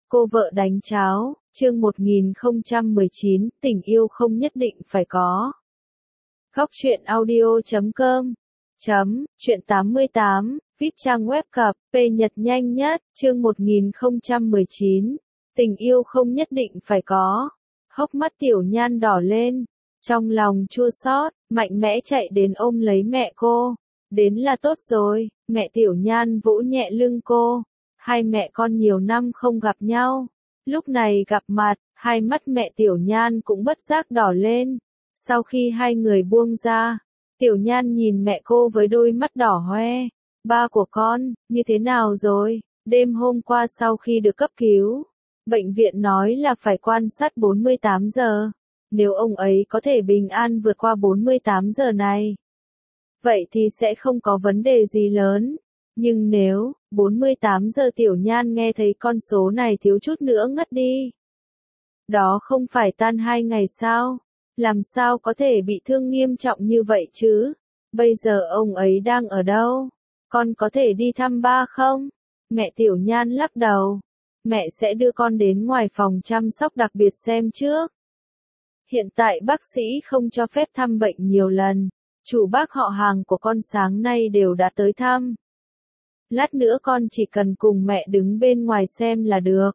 Cô vợ đánh cháo, chương 1019, tình yêu không nhất định phải có. Góc truyện audio.com Chuyện 88, VIP trang web cập, Nhật nhanh nhất, chương 1019, tình yêu không nhất định phải có. Hốc mắt Tiểu Nhan đỏ lên, trong lòng chua xót, mạnh mẽ chạy đến ôm lấy mẹ cô. Đến là tốt rồi, mẹ Tiểu Nhan vỗ nhẹ lưng cô. Hai mẹ con nhiều năm không gặp nhau. Lúc này gặp mặt, hai mắt mẹ Tiểu Nhan cũng bất giác đỏ lên. Sau khi hai người buông ra, Tiểu Nhan nhìn mẹ cô với đôi mắt đỏ hoe. Ba của con, như thế nào rồi? Đêm hôm qua sau khi được cấp cứu, bệnh viện nói là phải quan sát 48 giờ. Nếu ông ấy có thể bình an vượt qua 48 giờ này, vậy thì sẽ không có vấn đề gì lớn. Nhưng nếu 48 giờ Tiểu Nhan nghe thấy con số này thiếu chút nữa ngất đi. Đó không phải tan 2 ngày sao? Làm sao có thể bị thương nghiêm trọng như vậy chứ? Bây giờ ông ấy đang ở đâu? Con có thể đi thăm ba không? Mẹ Tiểu Nhan lắc đầu. Mẹ sẽ đưa con đến ngoài phòng chăm sóc đặc biệt xem trước. Hiện tại bác sĩ không cho phép thăm bệnh nhiều lần. Chủ bác họ hàng của con sáng nay đều đã tới thăm. Lát nữa con chỉ cần cùng mẹ đứng bên ngoài xem là được.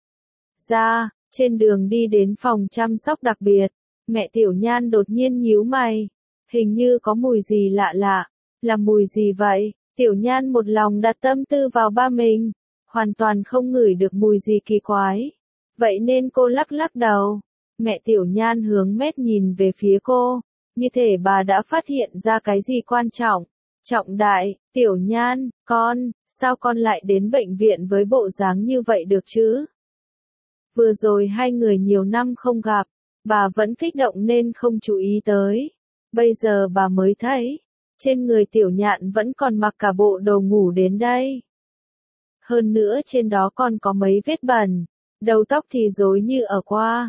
Trên đường đi đến phòng chăm sóc đặc biệt, mẹ Tiểu Nhan đột nhiên nhíu mày. Hình như có mùi gì lạ lạ. Là mùi gì vậy? Tiểu Nhan một lòng đặt tâm tư vào ba mình, hoàn toàn không ngửi được mùi gì kỳ quái. Vậy nên cô lắc lắc đầu. Mẹ Tiểu Nhan hướng mét nhìn về phía cô, như thể bà đã phát hiện ra cái gì quan trọng. Trọng đại, Tiểu Nhan, sao con lại đến bệnh viện với bộ dáng như vậy được chứ? Vừa rồi hai người nhiều năm không gặp, bà vẫn kích động nên không chú ý tới. Bây giờ bà mới thấy, trên người Tiểu Nhan vẫn còn mặc cả bộ đồ ngủ đến đây. Hơn nữa trên đó còn có mấy vết bẩn, đầu tóc thì rối như ở qua.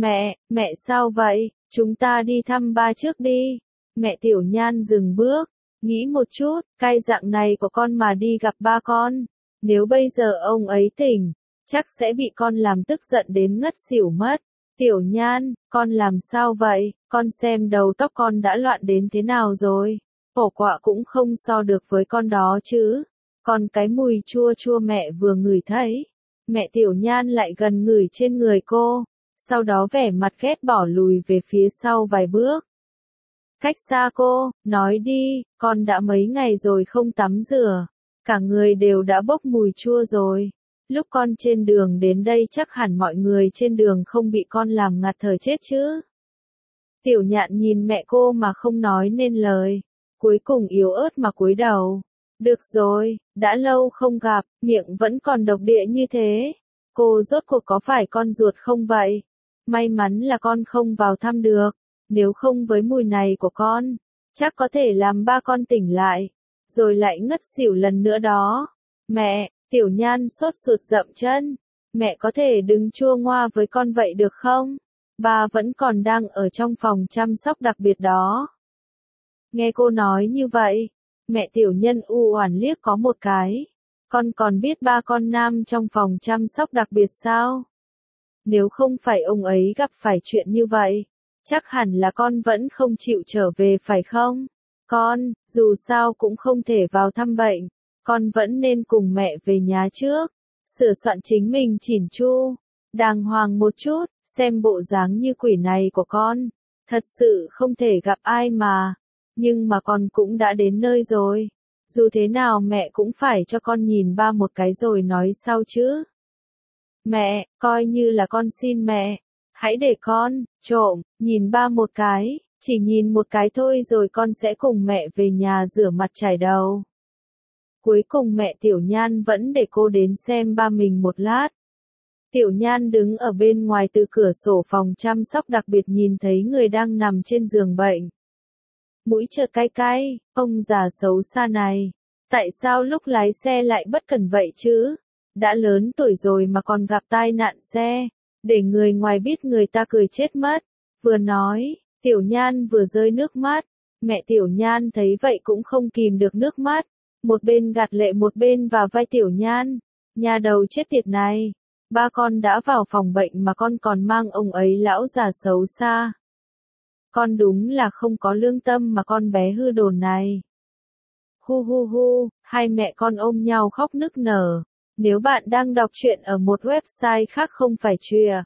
Mẹ sao vậy? Chúng ta đi thăm ba trước đi. Mẹ Tiểu Nhan dừng bước, nghĩ một chút, cái dạng này của con mà đi gặp ba con. Nếu bây giờ ông ấy tỉnh, chắc sẽ bị con làm tức giận đến ngất xỉu mất. Tiểu Nhan, con làm sao vậy? Con xem đầu tóc con đã loạn đến thế nào rồi? Hổ quạ cũng không so được với con đó chứ. Còn cái mùi chua chua mẹ vừa ngửi thấy. Mẹ Tiểu Nhan lại gần ngửi trên người cô. Sau đó vẻ mặt ghét bỏ lùi về phía sau vài bước. Cách xa cô, nói đi, con đã mấy ngày rồi không tắm rửa. Cả người đều đã bốc mùi chua rồi. Lúc con trên đường đến đây chắc hẳn mọi người trên đường không bị con làm ngạt thở chết chứ. Tiểu Nhạn nhìn mẹ cô mà không nói nên lời. Cuối cùng yếu ớt mà cúi đầu. Được rồi, đã lâu không gặp, miệng vẫn còn độc địa như thế. Cô rốt cuộc có phải con ruột không vậy? May mắn là con không vào thăm được. Nếu không với mùi này của con, chắc có thể làm ba con tỉnh lại, rồi lại ngất xỉu lần nữa đó. Mẹ, Tiểu Nhan sốt ruột dậm chân. Mẹ có thể đừng chua ngoa với con vậy được không? Ba vẫn còn đang ở trong phòng chăm sóc đặc biệt đó. Nghe cô nói như vậy, mẹ Tiểu Nhân u oản liếc có một cái. Con còn biết ba con nam trong phòng chăm sóc đặc biệt sao? Nếu không phải ông ấy gặp phải chuyện như vậy, chắc hẳn là con vẫn không chịu trở về phải không? Con, dù sao cũng không thể vào thăm bệnh, con vẫn nên cùng mẹ về nhà trước, sửa soạn chính mình chỉn chu, đàng hoàng một chút, xem bộ dáng như quỷ này của con, thật sự không thể gặp ai mà, nhưng mà con cũng đã đến nơi rồi, dù thế nào mẹ cũng phải cho con nhìn ba một cái rồi nói sau chứ. Mẹ, coi như là con xin mẹ, hãy để con, trộm, nhìn ba một cái, chỉ nhìn một cái thôi rồi con sẽ cùng mẹ về nhà rửa mặt chải đầu. Cuối cùng mẹ Tiểu Nhan vẫn để cô đến xem ba mình một lát. Tiểu Nhan đứng ở bên ngoài từ cửa sổ phòng chăm sóc đặc biệt nhìn thấy người đang nằm trên giường bệnh. Mũi chợt cay cay, ông già xấu xa này, tại sao lúc lái xe lại bất cẩn vậy chứ? Đã lớn tuổi rồi mà còn gặp tai nạn xe, để người ngoài biết người ta cười chết mất. Vừa nói, Tiểu Nhan vừa rơi nước mắt, mẹ Tiểu Nhan thấy vậy cũng không kìm được nước mắt, một bên gạt lệ một bên vào vai Tiểu Nhan. Nhà đầu chết tiệt này, Ba con đã vào phòng bệnh mà con còn mang ông ấy lão già xấu xa. Con đúng là không có lương tâm mà con bé hư đồn này. Hu hu hu, hai mẹ con ôm nhau khóc nức nở. Nếu bạn đang đọc truyện ở một website khác không phải Truyện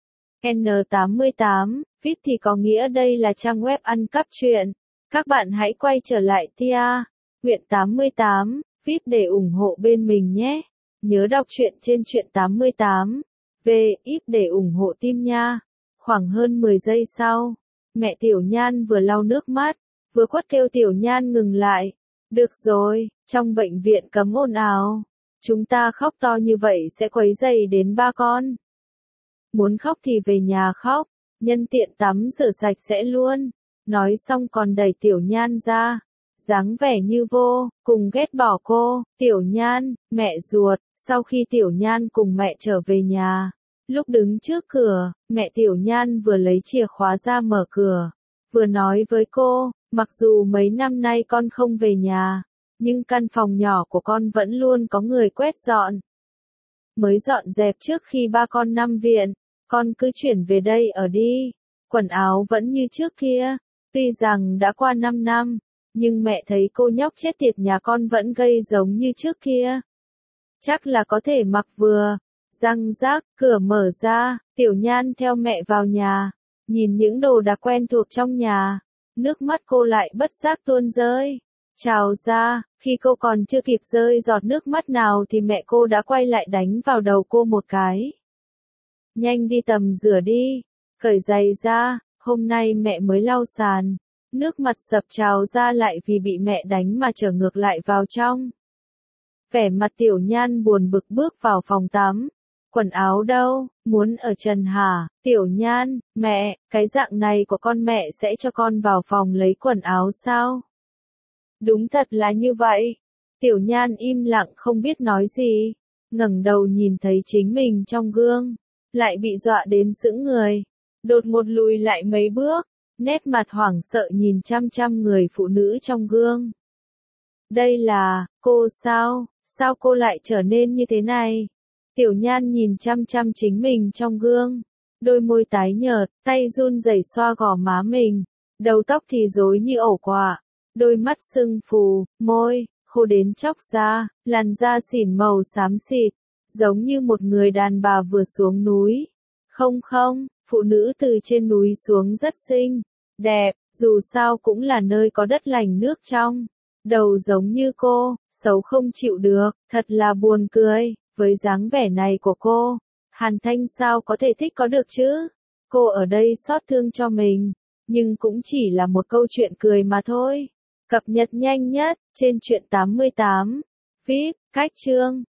N88, VIP thì có nghĩa đây là trang web ăn cắp truyện. Các bạn hãy quay trở lại Tia, Truyện 88, VIP để ủng hộ bên mình nhé. Nhớ đọc truyện trên Truyện 88, VIP để ủng hộ team nha. Khoảng hơn 10 giây sau, mẹ Tiểu Nhan vừa lau nước mắt, vừa quát kêu Tiểu Nhan ngừng lại. Được rồi, trong bệnh viện cấm ồn ào. Chúng ta khóc to như vậy sẽ quấy rầy đến ba con. Muốn khóc thì về nhà khóc, nhân tiện tắm rửa sạch sẽ luôn. Nói xong còn đẩy Tiểu Nhan ra. Dáng vẻ như vô, cùng ghét bỏ cô. Tiểu Nhan, mẹ ruột. Sau khi Tiểu Nhan cùng mẹ trở về nhà, lúc đứng trước cửa, mẹ Tiểu Nhan vừa lấy chìa khóa ra mở cửa, vừa nói với cô, mặc dù mấy năm nay con không về nhà, nhưng căn phòng nhỏ của con vẫn luôn có người quét dọn. Mới dọn dẹp trước khi ba con nằm viện, con cứ chuyển về đây ở đi. Quần áo vẫn như trước kia, tuy rằng đã qua 5 năm, nhưng mẹ thấy cô nhóc chết tiệt nhà con vẫn gây giống như trước kia. Chắc là có thể mặc vừa. Răng rác, cửa mở ra, Tiểu Nhan theo mẹ vào nhà, nhìn những đồ đạc quen thuộc trong nhà, nước mắt cô lại bất giác tuôn rơi, trào ra, khi cô còn chưa kịp rơi giọt nước mắt nào thì mẹ cô đã quay lại đánh vào đầu cô một cái. Nhanh đi tầm rửa đi, cởi giày ra, hôm nay mẹ mới lau sàn, nước mặt sập trào ra lại vì bị mẹ đánh mà trở ngược lại vào trong. Vẻ mặt Tiểu Nhan buồn bực bước vào phòng tắm. Quần áo đâu, muốn ở trần hả? Tiểu Nhan, mẹ, cái dạng này của con mẹ sẽ cho con vào phòng lấy quần áo sao? Đúng thật là như vậy. Tiểu Nhan im lặng không biết nói gì, ngẩng đầu nhìn thấy chính mình trong gương, lại bị dọa đến sững người, đột ngột lùi lại mấy bước, nét mặt hoảng sợ nhìn chăm chăm người phụ nữ trong gương. Đây là, cô sao? Sao cô lại trở nên như thế này? Tiểu Nhan nhìn chăm chăm chính mình trong gương, đôi môi tái nhợt, tay run rẩy xoa gò má mình, đầu tóc thì rối như ổ quạ, đôi mắt sưng phù, môi khô đến chóc ra, làn da xỉn màu xám xịt, giống như một người đàn bà vừa xuống núi. Không không, phụ nữ từ trên núi xuống rất xinh, đẹp, dù sao cũng là nơi có đất lành nước trong. Đầu giống như cô, xấu không chịu được, thật là buồn cười. Với dáng vẻ này của cô, Hàn Thanh sao có thể thích có được chứ? Cô ở đây xót thương cho mình, nhưng cũng chỉ là một câu chuyện cười mà thôi. Cập nhật nhanh nhất, trên Truyện 88, VIP, cách chương.